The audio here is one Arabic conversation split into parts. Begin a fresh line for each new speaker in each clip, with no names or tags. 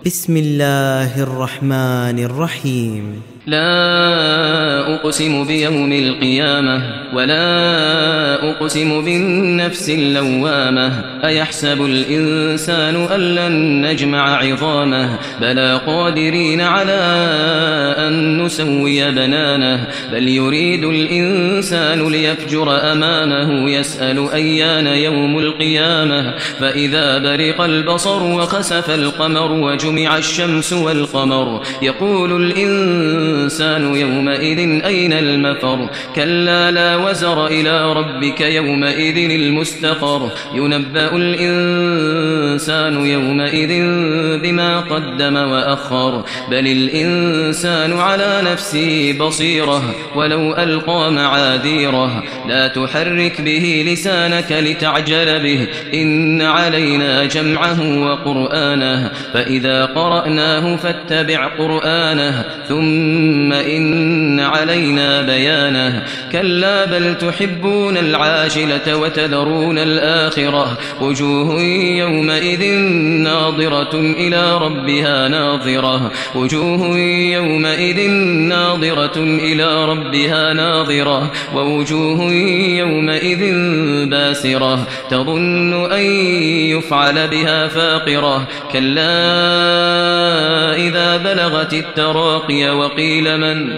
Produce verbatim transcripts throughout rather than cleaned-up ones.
بسم الله الرحمن الرحيم.
لا أقسم بيوم القيامة ولا أقسم بالنفس اللوامة أيحسب الإنسان أن لن نجمع عظامه بلى قادرين على أن نسوي بنانه بل يريد الإنسان ليفجر أمامه يسأل أيان يوم القيامة فإذا برق البصر وخسف القمر وجمع الشمس والقمر يقول الإنسان الإنسان يومئذ أين المفر كلا لا وزر إلى ربك يومئذ المستقر ينبأ الإنسان يومئذ بما قدم وأخر بل الإنسان على نفسه بصيرة ولو ألقى معاذيره لا تحرك به لسانك لتعجل به إن علينا جمعه وقرآنه فإذا قرأناه فاتبع قرآنه ثم ثم إن علينا بيانه كلا بل تحبون العاجلة وتذرون الآخرة وجوه يومئذ ناظرة إلى ربها ناظرة وجوه يومئذ ناظرة إلى ربها ناظرة ووجوه يومئذ باسرة تظن أن يفعل بها فاقرة كلا إذا بلغت التراقي وقيل من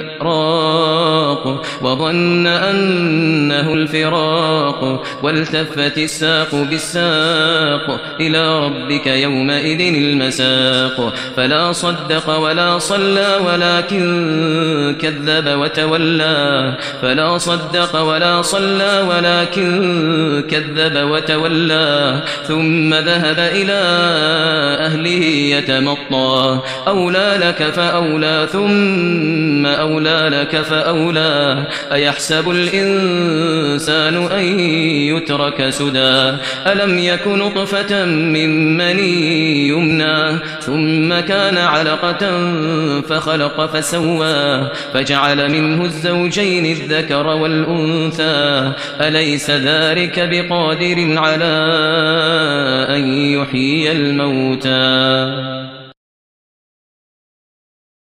راق وظن أنه الفراق والتفت الساق بالساق إلى ربك يومئذ المساق فلا صدق ولا صلى ولكن كذب وتولى فلا صدق ولا صلى ولكن كذب وتولى ثم ذهب إلى أهله يتمطى أولى لك فأولى ثم أولى لك فأولى أيحسب الإنسان أن يترك سدى ألم يك نطفة من مني يمنى ثم كان علقة فخلق فسوى فجعل منه الزوجين الذكر والأنثى أليس ذلك بقادر على أن يحيي الموتى